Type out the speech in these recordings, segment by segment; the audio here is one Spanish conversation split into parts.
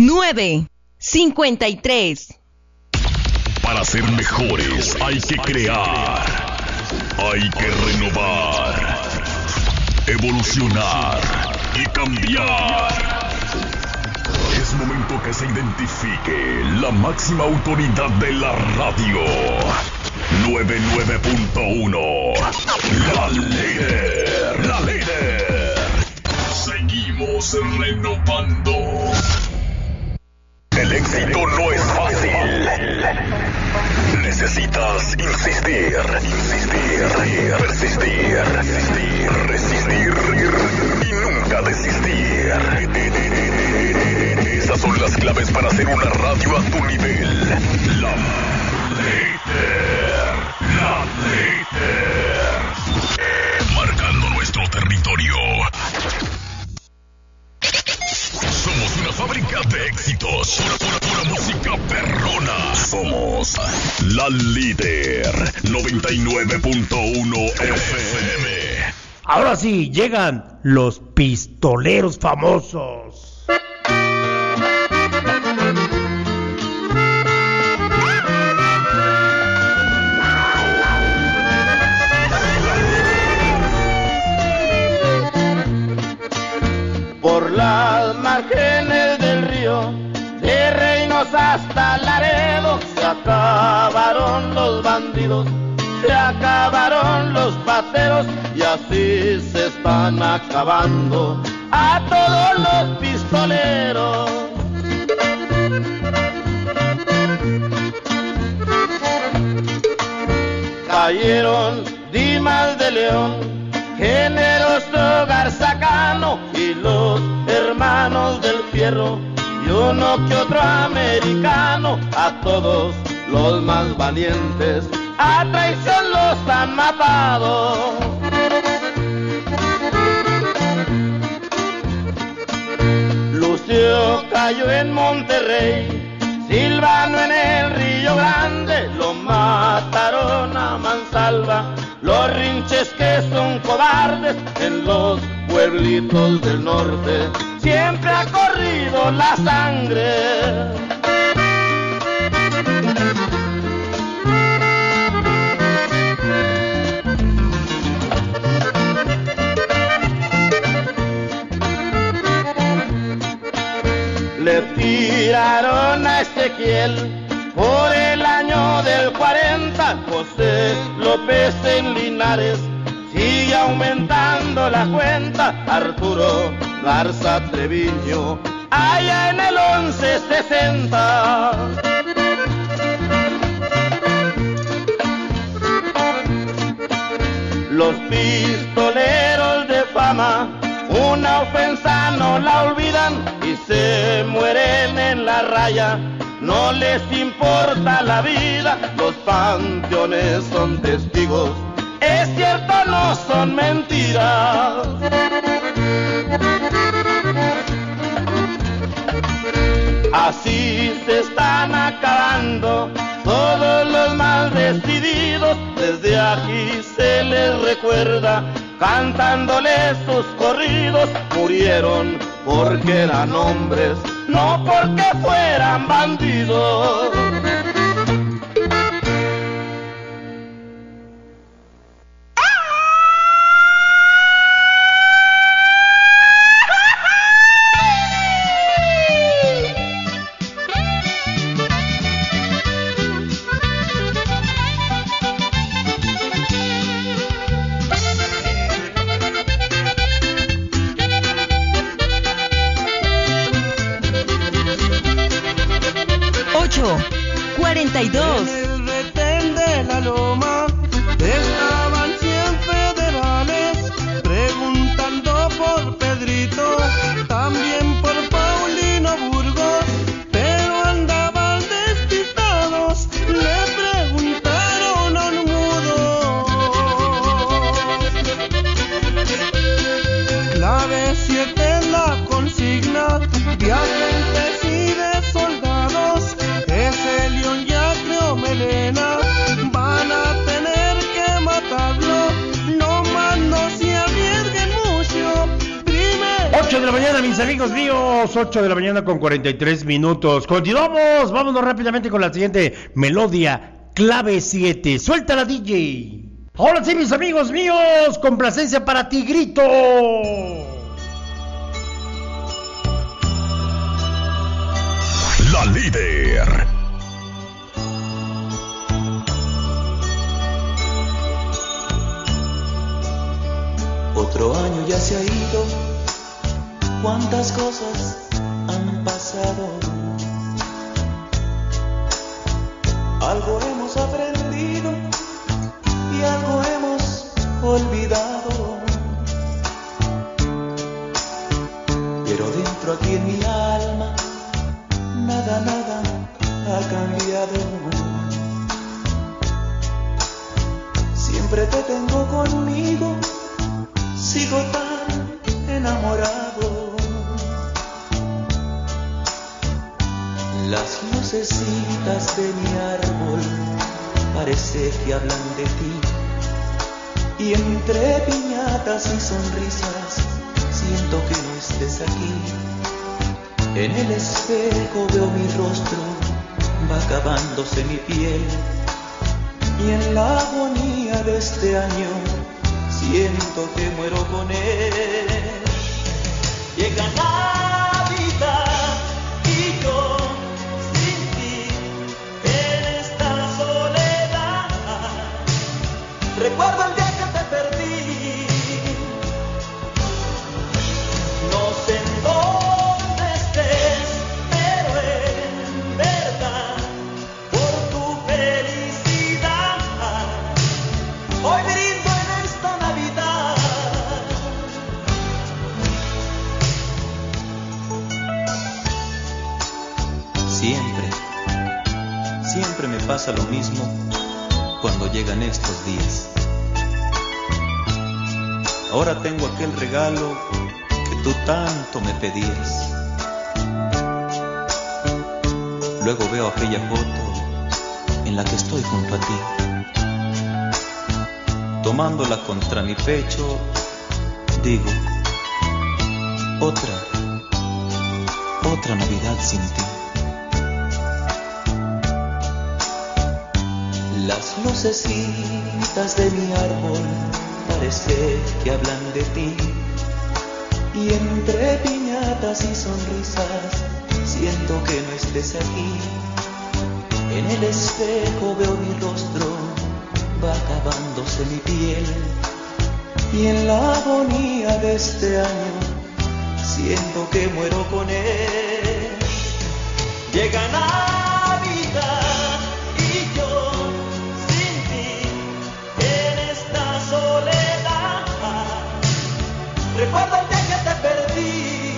953. Para ser mejores hay que crear, hay que renovar, evolucionar y cambiar. Es momento que se identifique la máxima autoridad de la radio. 99.1. La líder. La líder. Seguimos renovando. El éxito no es fácil. Necesitas insistir, persistir, resistir y nunca desistir. Esas son las claves para hacer una radio a tu nivel. La líder. Marcando nuestro territorio. Somos una fábrica de éxitos. Pura música perrona. Somos la líder 99.1 FM. Ahora sí, llegan los pistoleros famosos. Por las márgenes del río, de Reynosa hasta Laredo, se acabaron los bandidos, se acabaron los pateros, y así se están acabando a todos los pistoleros. Cayeron Dimas de León, Generoso Garzacano y los hermanos del Fierro, y uno que otro americano. A todos los más valientes a traición los han matado. Lucio cayó en Monterrey, Silvano en el Río Grande, lo mataron a mansalva los rinches que son cobardes. En los pueblitos del norte siempre ha corrido la sangre. Le tiraron a Ezequiel por el año del 40, José López en Linares sigue aumentando la cuenta, Arturo Garza Treviño allá en el 1160. Los pistoleros de fama una ofensa no la olvidan y se mueren en la raya. No les importa la vida, los panteones son testigos, es cierto, no son mentiras. Así se están acabando todos los más decididos, desde aquí se les recuerda cantándoles sus corridos. Murieron porque eran hombres, no porque fueran bandidos. En el retén de la loma estaban 100 federales preguntando por Pedrito, también por Paulino Burgos, pero andaban despistados, le preguntaron a un mudo. La B7 es la consigna de agentes y de soldados, ese león ya creo me mis amigos míos, 8 de la mañana con 43 minutos. Continuamos, vámonos rápidamente con la siguiente melodía, clave 7. Suéltala, DJ. Ahora sí, mis amigos míos, complacencia para Tigrito. La líder. Otro año ya se ha ido, cuántas cosas han pasado. Algo hemos aprendido y algo hemos olvidado. Pero dentro aquí en mi alma, nada ha cambiado. Siempre te tengo conmigo, sigo tan enamorado. Las lucecitas de mi árbol parece que hablan de ti, y entre piñatas y sonrisas siento que no estés aquí. En el espejo veo mi rostro, va acabándose mi piel, y en la agonía de este año siento que muero con él. Llega Navidad y yo sin ti en esta soledad. Recuerdo el día que te perdí. No sé en dónde estés, pero en verdad por tu felicidad hoy brindo en esta Navidad. Siempre me pasa lo mismo cuando llegan estos días. Ahora tengo aquel regalo que tú tanto me pedías. Luego veo aquella foto en la que estoy junto a ti, tomándola contra mi pecho, digo, otra Navidad sin ti. Las lucecitas de mi árbol parece que hablan de ti, y entre piñatas y sonrisas siento que no estés aquí. En el espejo veo mi rostro, va acabándose mi piel, y en la agonía de este año siento que muero con él. Llega Navidad y yo sin ti en esta soledad. Recuerdo el día que te perdí.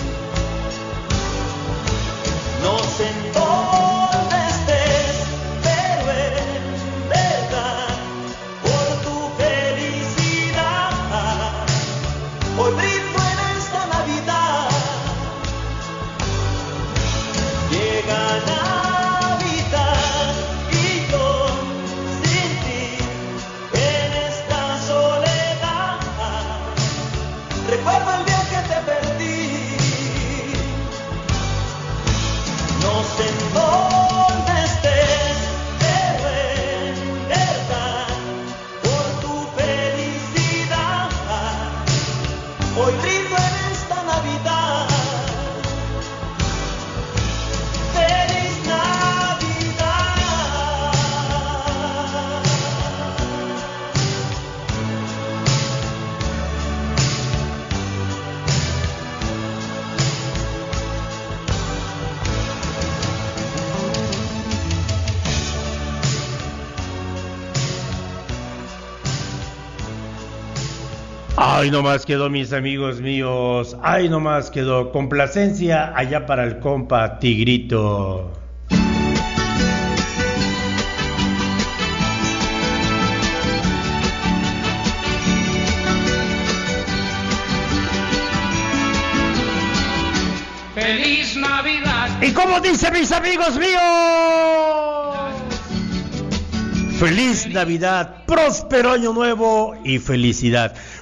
No sé en dónde estés, pero en verdad por tu felicidad hoy brindo en esta Navidad. Llega Navidad y yo sin ti en esta soledad. Recuerdo el día que te perdí. No sé en dónde estés, pero en verdad por tu felicidad hoy brindo en esta Navidad. ¡Feliz Navidad! Ay, nomás quedó, mis amigos míos. Ay, nomás quedó. Complacencia allá para el compa Tigrito. ¡Feliz Navidad! ¿Y cómo dice, mis amigos míos? Feliz Navidad, próspero año nuevo y felicidad.